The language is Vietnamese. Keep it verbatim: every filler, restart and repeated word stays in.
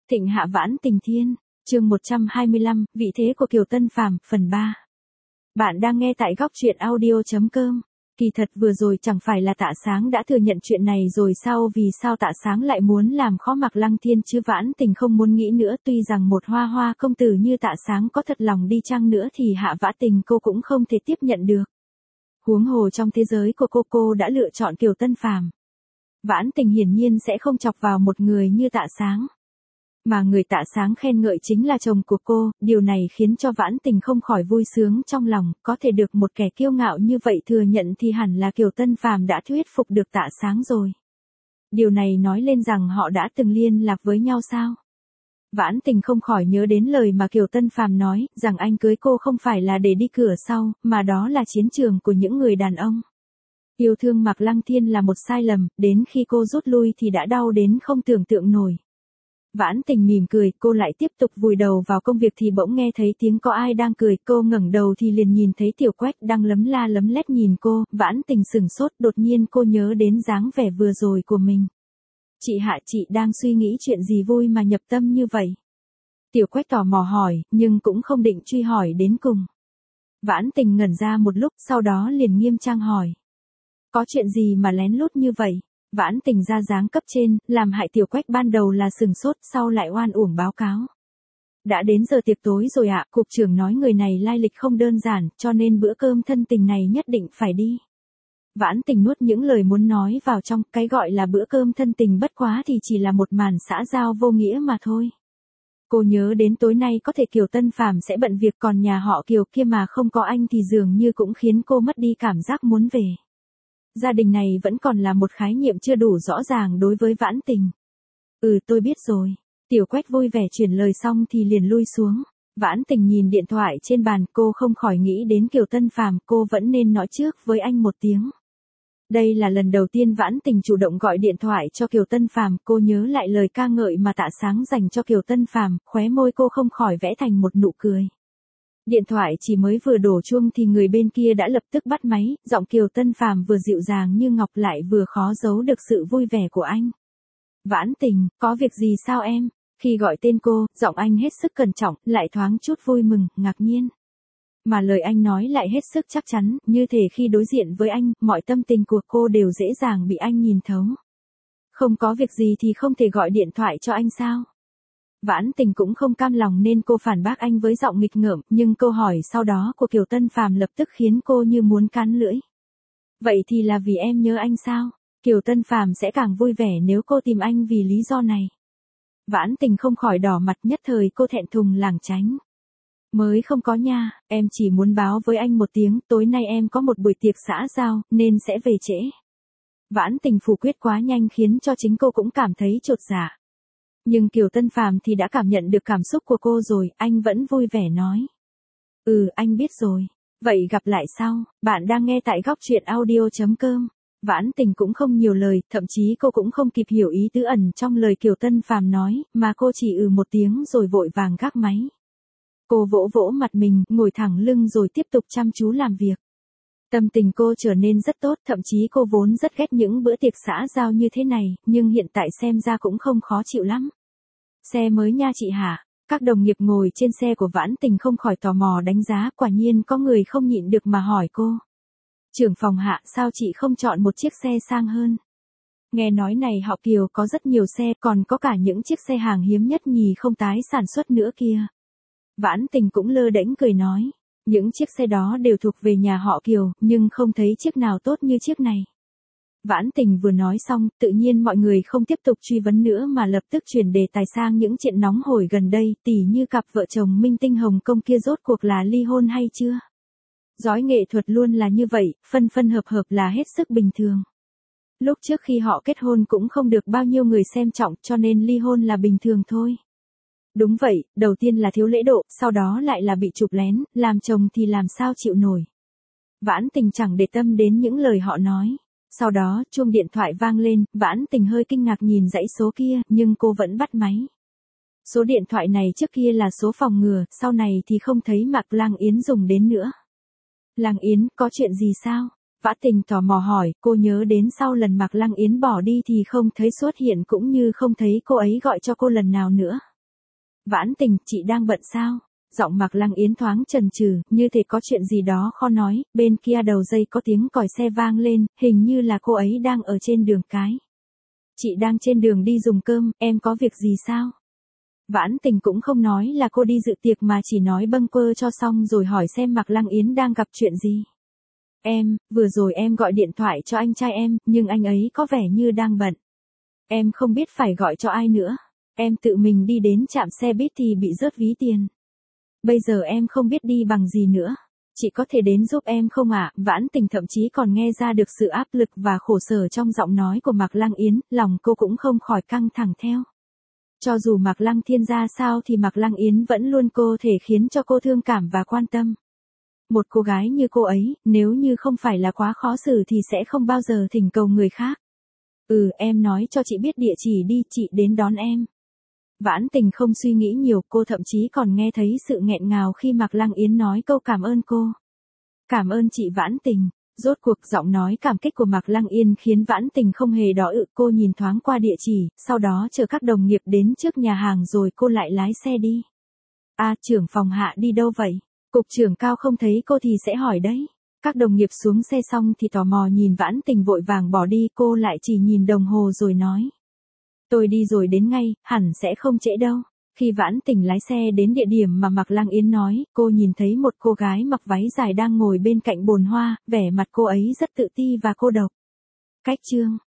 Thịnh hạ vãn tình thiên, chương một trăm hai mươi lăm, vị thế của Kiều Tân Phàm, phần ba. Bạn đang nghe tại góc truyện audio.com. Kỳ thật vừa rồi chẳng phải là Tạ Sáng đã thừa nhận chuyện này rồi sao, vì sao Tạ Sáng lại muốn làm khó Mạc Lăng Thiên chứ? Vãn tình không muốn nghĩ nữa, tuy rằng một hoa hoa công tử như Tạ Sáng có thật lòng đi chăng nữa thì hạ vã tình cô cũng không thể tiếp nhận được. Huống hồ trong thế giới của cô cô đã lựa chọn Kiều Tân Phàm. Vãn tình hiển nhiên sẽ không chọc vào một người như Tạ Sáng. Mà người Tạ Sáng khen ngợi chính là chồng của cô, điều này khiến cho Vãn tình không khỏi vui sướng trong lòng, có thể được một kẻ kiêu ngạo như vậy thừa nhận thì hẳn là Kiều Tân Phàm đã thuyết phục được Tạ Sáng rồi. Điều này nói lên rằng họ đã từng liên lạc với nhau sao? Vãn tình không khỏi nhớ đến lời mà Kiều Tân Phàm nói, rằng anh cưới cô không phải là để đi cửa sau, mà đó là chiến trường của những người đàn ông. Yêu thương Mạc Lăng Thiên là một sai lầm, đến khi cô rút lui thì đã đau đến không tưởng tượng nổi. Vãn tình mỉm cười, cô lại tiếp tục vùi đầu vào công việc thì bỗng nghe thấy tiếng có ai đang cười, cô ngẩng đầu thì liền nhìn thấy Tiểu Quách đang lấm la lấm lét nhìn cô, Vãn tình sửng sốt, đột nhiên cô nhớ đến dáng vẻ vừa rồi của mình. Chị Hạ, chị đang suy nghĩ chuyện gì vui mà nhập tâm như vậy? Tiểu Quách tò mò hỏi, nhưng cũng không định truy hỏi đến cùng. Vãn tình ngẩn ra một lúc, sau đó liền nghiêm trang hỏi. Có chuyện gì mà lén lút như vậy? Vãn tình ra dáng cấp trên, làm hại Tiểu Quách ban đầu là sừng sốt, sau lại oan uổng báo cáo. Đã đến giờ tiệc tối rồi ạ, cục trưởng nói người này lai lịch không đơn giản, cho nên bữa cơm thân tình này nhất định phải đi. Vãn tình nuốt những lời muốn nói vào trong, cái gọi là bữa cơm thân tình bất quá thì chỉ là một màn xã giao vô nghĩa mà thôi. Cô nhớ đến tối nay có thể Kiều Tân Phàm sẽ bận việc, còn nhà họ Kiều kia mà không có anh thì dường như cũng khiến cô mất đi cảm giác muốn về. Gia đình này vẫn còn là một khái niệm chưa đủ rõ ràng đối với Vãn tình. Ừ, tôi biết rồi. Tiểu Quách vui vẻ chuyển lời xong thì liền lui xuống. Vãn tình nhìn điện thoại trên bàn, cô không khỏi nghĩ đến Kiều Tân Phàm, cô vẫn nên nói trước với anh một tiếng. Đây là lần đầu tiên Vãn tình chủ động gọi điện thoại cho Kiều Tân Phàm, cô nhớ lại lời ca ngợi mà Tạ Sáng dành cho Kiều Tân Phàm, khóe môi cô không khỏi vẽ thành một nụ cười. Điện thoại chỉ mới vừa đổ chuông thì người bên kia đã lập tức bắt máy, giọng Kiều Tân Phàm vừa dịu dàng như ngọc lại vừa khó giấu được sự vui vẻ của anh. Vãn tình, có việc gì sao em? Khi gọi tên cô, giọng anh hết sức cẩn trọng, lại thoáng chút vui mừng, ngạc nhiên. Mà lời anh nói lại hết sức chắc chắn, như thể khi đối diện với anh, mọi tâm tình của cô đều dễ dàng bị anh nhìn thấu. Không có việc gì thì không thể gọi điện thoại cho anh sao? Vãn tình cũng không cam lòng nên cô phản bác anh với giọng nghịch ngợm, nhưng câu hỏi sau đó của Kiều Tân Phàm lập tức khiến cô như muốn cắn lưỡi. Vậy thì là vì em nhớ anh sao? Kiều Tân Phàm sẽ càng vui vẻ nếu cô tìm anh vì lý do này. Vãn tình không khỏi đỏ mặt, nhất thời cô thẹn thùng lảng tránh. Mới không có nha, em chỉ muốn báo với anh một tiếng, tối nay em có một buổi tiệc xã giao, nên sẽ về trễ. Vãn tình phủ quyết quá nhanh khiến cho chính cô cũng cảm thấy chột dạ. Nhưng Kiều Tân Phàm thì đã cảm nhận được cảm xúc của cô rồi, anh vẫn vui vẻ nói. Ừ, anh biết rồi. Vậy gặp lại sau, bạn đang nghe tại góc truyện audio.com. Vãn tình cũng không nhiều lời, thậm chí cô cũng không kịp hiểu ý tứ ẩn trong lời Kiều Tân Phàm nói, mà cô chỉ ừ một tiếng rồi vội vàng gác máy. Cô vỗ vỗ mặt mình, ngồi thẳng lưng rồi tiếp tục chăm chú làm việc. Tâm tình cô trở nên rất tốt, thậm chí cô vốn rất ghét những bữa tiệc xã giao như thế này, nhưng hiện tại xem ra cũng không khó chịu lắm. Xe mới nha chị hả? Các đồng nghiệp ngồi trên xe của Vãn tình không khỏi tò mò đánh giá, quả nhiên có người không nhịn được mà hỏi cô. Trưởng phòng Hạ, sao chị không chọn một chiếc xe sang hơn? Nghe nói này họ Kiều có rất nhiều xe, còn có cả những chiếc xe hàng hiếm nhất nhì không tái sản xuất nữa kia. Vãn tình cũng lơ đễnh cười nói. Những chiếc xe đó đều thuộc về nhà họ Kiều, nhưng không thấy chiếc nào tốt như chiếc này. Vãn tình vừa nói xong, tự nhiên mọi người không tiếp tục truy vấn nữa mà lập tức chuyển đề tài sang những chuyện nóng hổi gần đây, tỉ như cặp vợ chồng minh tinh Hồng Kông kia rốt cuộc là ly hôn hay chưa. Giới nghệ thuật luôn là như vậy, phân phân hợp hợp là hết sức bình thường. Lúc trước khi họ kết hôn cũng không được bao nhiêu người xem trọng, cho nên ly hôn là bình thường thôi. Đúng vậy, đầu tiên là thiếu lễ độ, sau đó lại là bị chụp lén, làm chồng thì làm sao chịu nổi. Vãn tình chẳng để tâm đến những lời họ nói. Sau đó, chuông điện thoại vang lên, Vãn tình hơi kinh ngạc nhìn dãy số kia, nhưng cô vẫn bắt máy. Số điện thoại này trước kia là số phòng ngừa, sau này thì không thấy Mạc Lang Yến dùng đến nữa. Lang Yến, có chuyện gì sao? Vãn tình tò mò hỏi, cô nhớ đến sau lần Mạc Lang Yến bỏ đi thì không thấy xuất hiện cũng như không thấy cô ấy gọi cho cô lần nào nữa. Vãn Tình, chị đang bận sao? Giọng Mạc Lăng Yến thoáng chần chừ, như thể có chuyện gì đó khó nói, bên kia đầu dây có tiếng còi xe vang lên, hình như là cô ấy đang ở trên đường cái. Chị đang trên đường đi dùng cơm, em có việc gì sao? Vãn Tình cũng không nói là cô đi dự tiệc mà chỉ nói bâng quơ cho xong rồi hỏi xem Mạc Lăng Yến đang gặp chuyện gì. Em, vừa rồi em gọi điện thoại cho anh trai em, nhưng anh ấy có vẻ như đang bận. Em không biết phải gọi cho ai nữa. Em tự mình đi đến trạm xe buýt thì bị rớt ví tiền. Bây giờ em không biết đi bằng gì nữa. Chị có thể đến giúp em không ạ? À? Vãn Tình thậm chí còn nghe ra được sự áp lực và khổ sở trong giọng nói của Mạc Lăng Yến, lòng cô cũng không khỏi căng thẳng theo. Cho dù Mạc Lăng Thiên ra sao thì Mạc Lăng Yến vẫn luôn có thể khiến cho cô thương cảm và quan tâm. Một cô gái như cô ấy, nếu như không phải là quá khó xử thì sẽ không bao giờ thỉnh cầu người khác. Ừ, em nói cho chị biết địa chỉ đi, chị đến đón em. Vãn Tình không suy nghĩ nhiều, cô thậm chí còn nghe thấy sự nghẹn ngào khi Mạc Lăng Yến nói câu cảm ơn cô. Cảm ơn chị Vãn Tình. Rốt cuộc giọng nói cảm kích của Mạc Lăng Yên khiến Vãn Tình không hề đỏ ự, cô nhìn thoáng qua địa chỉ, sau đó chờ các đồng nghiệp đến trước nhà hàng rồi cô lại lái xe đi. À, trưởng phòng Hạ đi đâu vậy? Cục trưởng Cao không thấy cô thì sẽ hỏi đấy. Các đồng nghiệp xuống xe xong thì tò mò nhìn Vãn Tình vội vàng bỏ đi, cô lại chỉ nhìn đồng hồ rồi nói. Tôi đi rồi đến ngay, hẳn sẽ không trễ đâu. Khi Vãn Tình lái xe đến địa điểm mà Mạc Lăng Yến nói, cô nhìn thấy một cô gái mặc váy dài đang ngồi bên cạnh bồn hoa, vẻ mặt cô ấy rất tự ti và cô độc. Cách chương